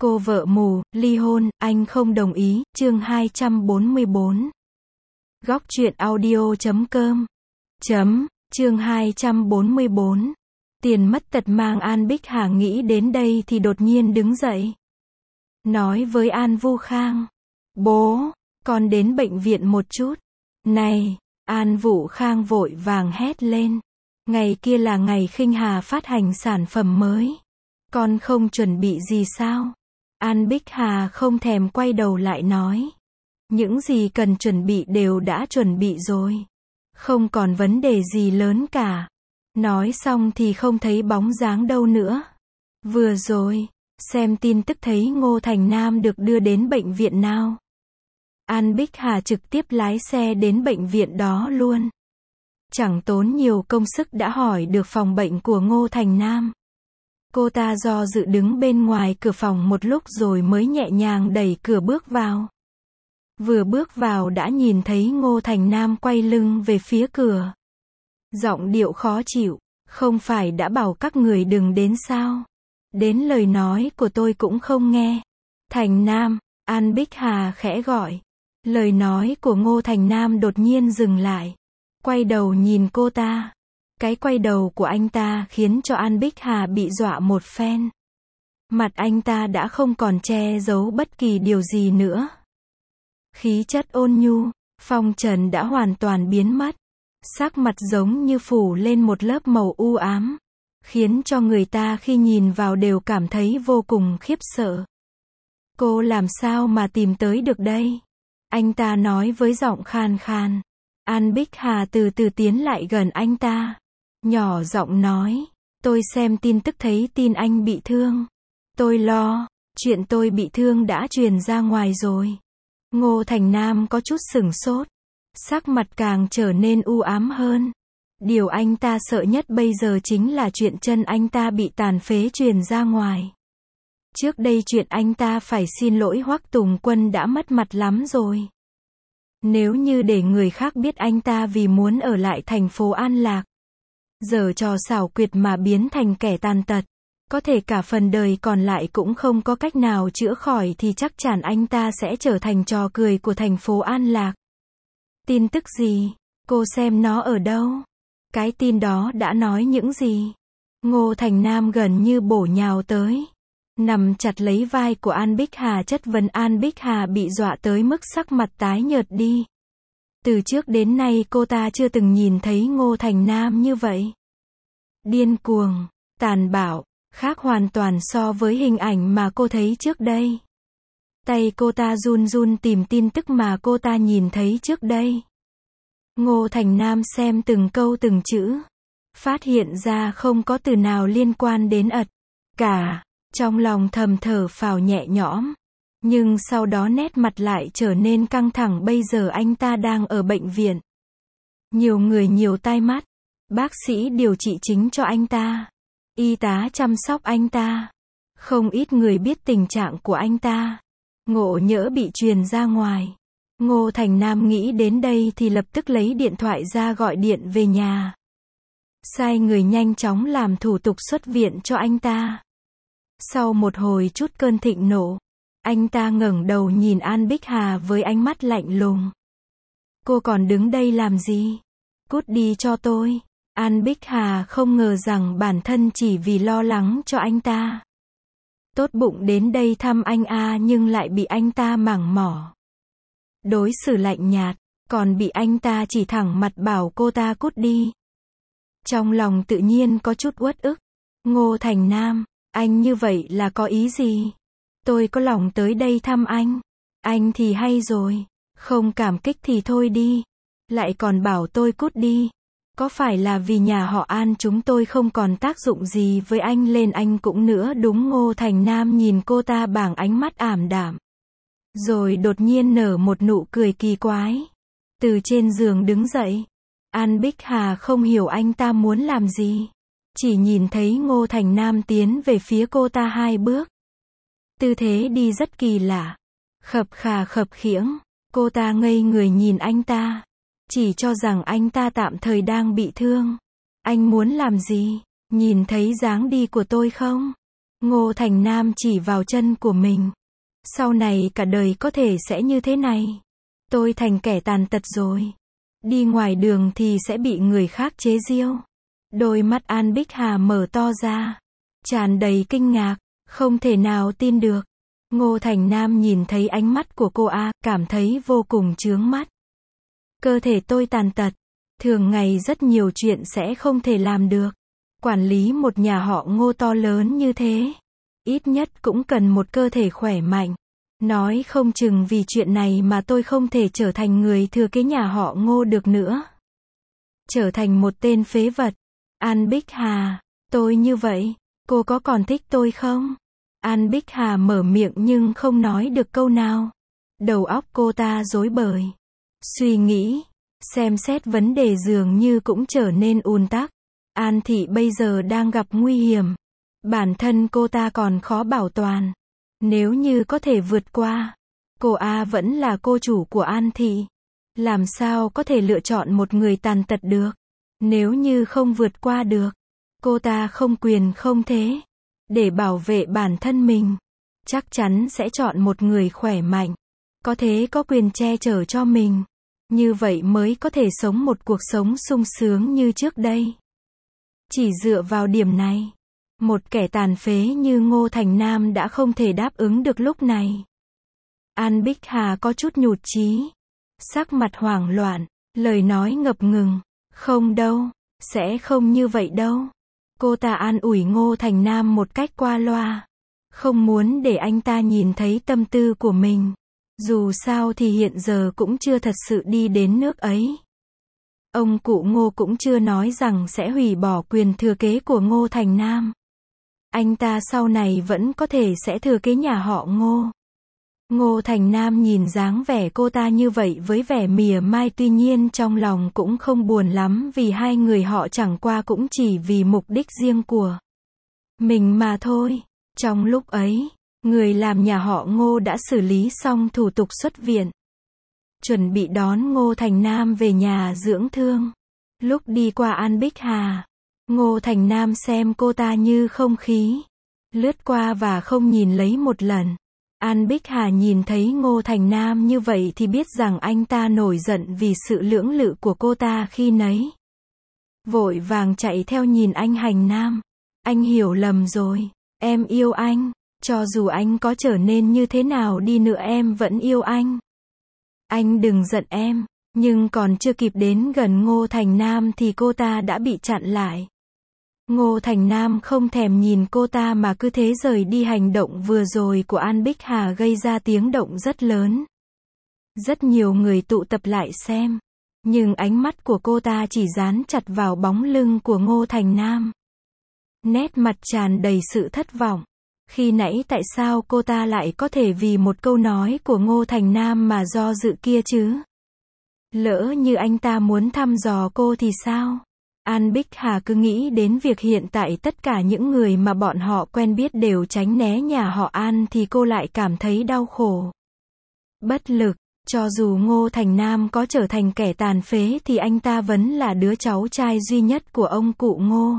Cô vợ mù, ly hôn, anh không đồng ý, chương 244. Góc truyện audio.com Chương 244. Tiền mất tật mang. An Bích Hà nghĩ đến đây thì đột nhiên đứng dậy. Nói với An Vu Khang. Bố, con đến bệnh viện một chút. Này, An Vũ Khang vội vàng hét lên. Ngày kia là ngày Khinh Hà phát hành sản phẩm mới. Con không chuẩn bị gì sao? An Bích Hà không thèm quay đầu lại nói. Những gì cần chuẩn bị đều đã chuẩn bị rồi. Không còn vấn đề gì lớn cả. Nói xong thì không thấy bóng dáng đâu nữa. Vừa rồi, xem tin tức thấy Ngô Thành Nam được đưa đến bệnh viện nào. An Bích Hà trực tiếp lái xe đến bệnh viện đó luôn. Chẳng tốn nhiều công sức đã hỏi được phòng bệnh của Ngô Thành Nam. Cô ta do dự đứng bên ngoài cửa phòng một lúc rồi mới nhẹ nhàng đẩy cửa bước vào. Vừa bước vào đã nhìn thấy Ngô Thành Nam quay lưng về phía cửa. Giọng điệu khó chịu, không phải đã bảo các người đừng đến sao? Đến lời nói của tôi cũng không nghe. Thành Nam, An Bích Hà khẽ gọi. Lời nói của Ngô Thành Nam đột nhiên dừng lại. Quay đầu nhìn cô ta. Cái quay đầu của anh ta khiến cho An Bích Hà bị dọa một phen. Mặt anh ta đã không còn che giấu bất kỳ điều gì nữa. Khí chất ôn nhu, phong trần đã hoàn toàn biến mất. Sắc mặt giống như phủ lên một lớp màu u ám. Khiến cho người ta khi nhìn vào đều cảm thấy vô cùng khiếp sợ. Cô làm sao mà tìm tới được đây? Anh ta nói với giọng khan khan. An Bích Hà từ từ tiến lại gần anh ta. Nhỏ giọng nói, tôi xem tin tức thấy tin anh bị thương. Tôi lo, chuyện tôi bị thương đã truyền ra ngoài rồi. Ngô Thành Nam có chút sửng sốt. Sắc mặt càng trở nên u ám hơn. Điều anh ta sợ nhất bây giờ chính là chuyện chân anh ta bị tàn phế truyền ra ngoài. Trước đây chuyện anh ta phải xin lỗi Hoắc Tùng Quân đã mất mặt lắm rồi. Nếu như để người khác biết anh ta vì muốn ở lại thành phố An Lạc, giở trò xảo quyệt mà biến thành kẻ tàn tật, có thể cả phần đời còn lại cũng không có cách nào chữa khỏi thì chắc chắn anh ta sẽ trở thành trò cười của thành phố An Lạc. Tin tức gì? Cô xem nó ở đâu? Cái tin đó đã nói những gì? Ngô Thành Nam gần như bổ nhào tới. Nằm chặt lấy vai của An Bích Hà chất vấn. An Bích Hà bị dọa tới mức sắc mặt tái nhợt đi. Từ trước đến nay cô ta chưa từng nhìn thấy Ngô Thành Nam như vậy. Điên cuồng, tàn bạo, khác hoàn toàn so với hình ảnh mà cô thấy trước đây. Tay cô ta run run tìm tin tức mà cô ta nhìn thấy trước đây. Ngô Thành Nam xem từng câu từng chữ. Phát hiện ra không có từ nào liên quan đến ật cả. Trong lòng thầm thở phào nhẹ nhõm. Nhưng sau đó nét mặt lại trở nên căng thẳng. Bây giờ anh ta đang ở bệnh viện. Nhiều người nhiều tai mắt. Bác sĩ điều trị chính cho anh ta. Y tá chăm sóc anh ta. Không ít người biết tình trạng của anh ta. Ngộ nhỡ bị truyền ra ngoài. Ngô Thành Nam nghĩ đến đây thì lập tức lấy điện thoại ra gọi điện về nhà. Sai người nhanh chóng làm thủ tục xuất viện cho anh ta. Sau một hồi chút cơn thịnh nộ, anh ta ngẩng đầu nhìn An Bích Hà với ánh mắt lạnh lùng. Cô còn đứng đây làm gì? Cút đi cho tôi. An Bích Hà không ngờ rằng bản thân chỉ vì lo lắng cho anh ta. Tốt bụng đến đây thăm anh nhưng lại bị anh ta mảng mỏ. Đối xử lạnh nhạt, còn bị anh ta chỉ thẳng mặt bảo cô ta cút đi. Trong lòng tự nhiên có chút uất ức. Ngô Thành Nam, anh như vậy là có ý gì? Tôi có lòng tới đây thăm anh thì hay rồi. Không cảm kích thì thôi đi. Lại còn bảo tôi cút đi. Có phải là vì nhà họ An chúng tôi không còn tác dụng gì với anh lên anh cũng nữa đúng? Ngô Thành Nam nhìn cô ta bằng ánh mắt ảm đạm. Rồi đột nhiên nở một nụ cười kỳ quái. Từ trên giường đứng dậy. An Bích Hà không hiểu anh ta muốn làm gì. Chỉ nhìn thấy Ngô Thành Nam tiến về phía cô ta 2 bước. Tư thế đi rất kỳ lạ. Khập khà khập khiễng. Cô ta ngây người nhìn anh ta. Chỉ cho rằng anh ta tạm thời đang bị thương. Anh muốn làm gì? Nhìn thấy dáng đi của tôi không? Ngô Thành Nam chỉ vào chân của mình. Sau này cả đời có thể sẽ như thế này. Tôi thành kẻ tàn tật rồi. Đi ngoài đường thì sẽ bị người khác chế giễu. Đôi mắt An Bích Hà mở to ra, tràn đầy kinh ngạc, không thể nào tin được. Ngô Thành Nam nhìn thấy ánh mắt của cô cảm thấy vô cùng chướng mắt. Cơ thể tôi tàn tật, thường ngày rất nhiều chuyện sẽ không thể làm được. Quản lý một nhà họ Ngô to lớn như thế, ít nhất cũng cần một cơ thể khỏe mạnh. Nói không chừng vì chuyện này mà tôi không thể trở thành người thừa kế nhà họ Ngô được nữa. Trở thành một tên phế vật. An Bích Hà, tôi như vậy, cô có còn thích tôi không? An Bích Hà mở miệng nhưng không nói được câu nào. Đầu óc cô ta rối bời. Suy nghĩ, xem xét vấn đề dường như cũng trở nên ùn tắc. An Thị bây giờ đang gặp nguy hiểm. Bản thân cô ta còn khó bảo toàn. Nếu như có thể vượt qua, cô vẫn là cô chủ của An Thị. Làm sao có thể lựa chọn một người tàn tật được? Nếu như không vượt qua được, cô ta không quyền không thế. Để bảo vệ bản thân mình, chắc chắn sẽ chọn một người khỏe mạnh. Có thế có quyền che chở cho mình. Như vậy mới có thể sống một cuộc sống sung sướng như trước đây. Chỉ dựa vào điểm này, một kẻ tàn phế như Ngô Thành Nam đã không thể đáp ứng được lúc này. An Bích Hà có chút nhụt chí, sắc mặt hoảng loạn, lời nói ngập ngừng. Không đâu, sẽ không như vậy đâu. Cô ta an ủi Ngô Thành Nam một cách qua loa. Không muốn để anh ta nhìn thấy tâm tư của mình. Dù sao thì hiện giờ cũng chưa thật sự đi đến nước ấy. Ông cụ Ngô cũng chưa nói rằng sẽ hủy bỏ quyền thừa kế của Ngô Thành Nam. Anh ta sau này vẫn có thể sẽ thừa kế nhà họ Ngô. Ngô Thành Nam nhìn dáng vẻ cô ta như vậy với vẻ mỉa mai, tuy nhiên trong lòng cũng không buồn lắm vì hai người họ chẳng qua cũng chỉ vì mục đích riêng của mình mà thôi. Trong lúc ấy, người làm nhà họ Ngô đã xử lý xong thủ tục xuất viện. Chuẩn bị đón Ngô Thành Nam về nhà dưỡng thương. Lúc đi qua An Bích Hà, Ngô Thành Nam xem cô ta như không khí. Lướt qua và không nhìn lấy một lần. An Bích Hà nhìn thấy Ngô Thành Nam như vậy thì biết rằng anh ta nổi giận vì sự lưỡng lự của cô ta khi nấy. Vội vàng chạy theo nhìn anh Hành Nam. Anh hiểu lầm rồi. Em yêu anh. Cho dù anh có trở nên như thế nào đi nữa em vẫn yêu anh. Anh đừng giận em. Nhưng còn chưa kịp đến gần Ngô Thành Nam thì cô ta đã bị chặn lại. Ngô Thành Nam không thèm nhìn cô ta mà cứ thế rời đi. Hành động vừa rồi của An Bích Hà gây ra tiếng động rất lớn. Rất nhiều người tụ tập lại xem. Nhưng ánh mắt của cô ta chỉ dán chặt vào bóng lưng của Ngô Thành Nam. Nét mặt tràn đầy sự thất vọng. Khi nãy tại sao cô ta lại có thể vì một câu nói của Ngô Thành Nam mà do dự kia chứ? Lỡ như anh ta muốn thăm dò cô thì sao? An Bích Hà cứ nghĩ đến việc hiện tại tất cả những người mà bọn họ quen biết đều tránh né nhà họ An thì cô lại cảm thấy đau khổ. Bất lực, cho dù Ngô Thành Nam có trở thành kẻ tàn phế thì anh ta vẫn là đứa cháu trai duy nhất của ông cụ Ngô.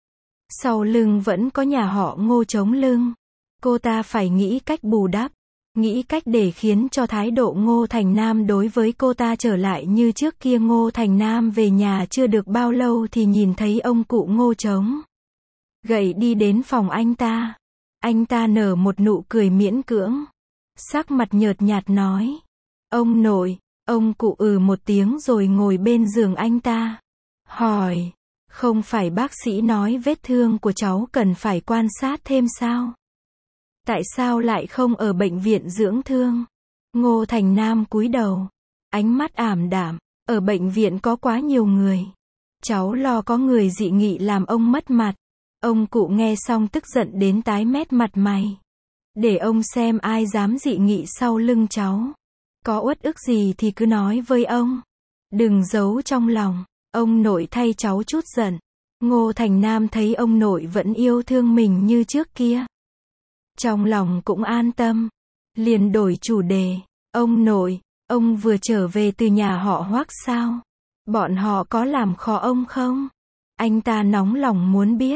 Sau lưng vẫn có nhà họ Ngô chống lưng. Cô ta phải nghĩ cách bù đắp, nghĩ cách để khiến cho thái độ Ngô Thành Nam đối với cô ta trở lại như trước kia. Ngô Thành Nam về nhà chưa được bao lâu thì nhìn thấy ông cụ Ngô chống gậy đi đến phòng anh ta. Anh ta nở một nụ cười miễn cưỡng, sắc mặt nhợt nhạt nói: "Ông nội." Ông cụ một tiếng rồi ngồi bên giường anh ta. Hỏi: "Không phải bác sĩ nói vết thương của cháu cần phải quan sát thêm sao? Tại sao lại không ở bệnh viện dưỡng thương?" Ngô Thành Nam cúi đầu, ánh mắt ảm đạm. "Ở bệnh viện có quá nhiều người. Cháu lo có người dị nghị làm ông mất mặt." Ông cụ nghe xong tức giận đến tái mét mặt mày. "Để ông xem ai dám dị nghị sau lưng cháu. Có uất ức gì thì cứ nói với ông. Đừng giấu trong lòng. Ông nội thay cháu chút giận." Ngô Thành Nam thấy ông nội vẫn yêu thương mình như trước kia, trong lòng cũng an tâm. Liền đổi chủ đề: "Ông nội, ông vừa trở về từ nhà họ Hoắc sao? Bọn họ có làm khó ông không?" Anh ta nóng lòng muốn biết.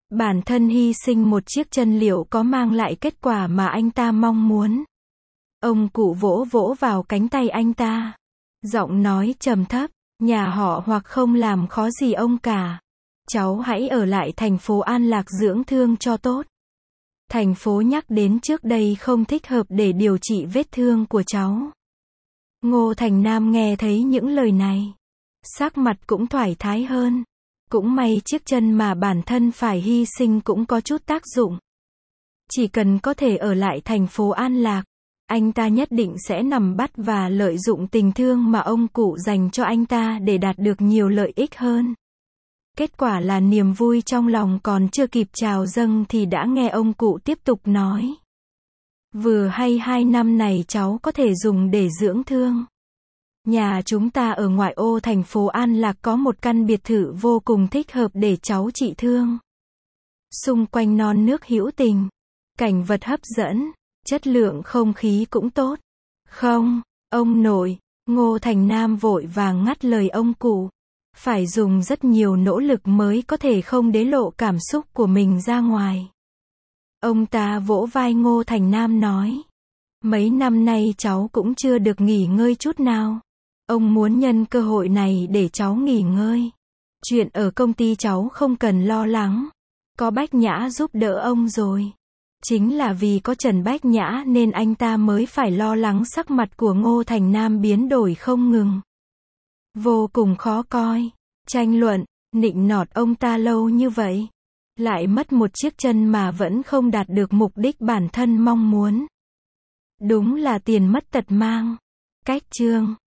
Bản thân hy sinh một chiếc chân liệu có mang lại kết quả mà anh ta mong muốn. Ông cụ vỗ vỗ vào cánh tay anh ta. Giọng nói trầm thấp, nhà họ hoặc không làm khó gì ông cả. Cháu hãy ở lại thành phố An Lạc dưỡng thương cho tốt. Thành phố nhắc đến trước đây không thích hợp để điều trị vết thương của cháu. Ngô Thành Nam nghe thấy những lời này. Sắc mặt cũng thoải thái hơn. Cũng may chiếc chân mà bản thân phải hy sinh cũng có chút tác dụng. Chỉ cần có thể ở lại thành phố An Lạc, anh ta nhất định sẽ nắm bắt và lợi dụng tình thương mà ông cụ dành cho anh ta để đạt được nhiều lợi ích hơn. Kết quả là niềm vui trong lòng còn chưa kịp trào dâng thì đã nghe ông cụ tiếp tục nói. Vừa hay 2 năm này cháu có thể dùng để dưỡng thương. Nhà chúng ta ở ngoại ô thành phố An Lạc có một căn biệt thự vô cùng thích hợp để cháu trị thương. Xung quanh non nước hữu tình, cảnh vật hấp dẫn, chất lượng không khí cũng tốt. Không, ông nội, Ngô Thành Nam vội vàng ngắt lời ông cụ. Phải dùng rất nhiều nỗ lực mới có thể không để lộ cảm xúc của mình ra ngoài. Ông ta vỗ vai Ngô Thành Nam nói. Mấy năm nay cháu cũng chưa được nghỉ ngơi chút nào. Ông muốn nhân cơ hội này để cháu nghỉ ngơi. Chuyện ở công ty cháu không cần lo lắng. Có Bách Nhã giúp đỡ ông rồi. Chính là vì có Trần Bách Nhã nên anh ta mới phải lo lắng. Sắc mặt của Ngô Thành Nam biến đổi không ngừng. Vô cùng khó coi. Tranh luận, nịnh nọt ông ta lâu như vậy. Lại mất một chiếc chân mà vẫn không đạt được mục đích bản thân mong muốn. Đúng là tiền mất tật mang. Cách chương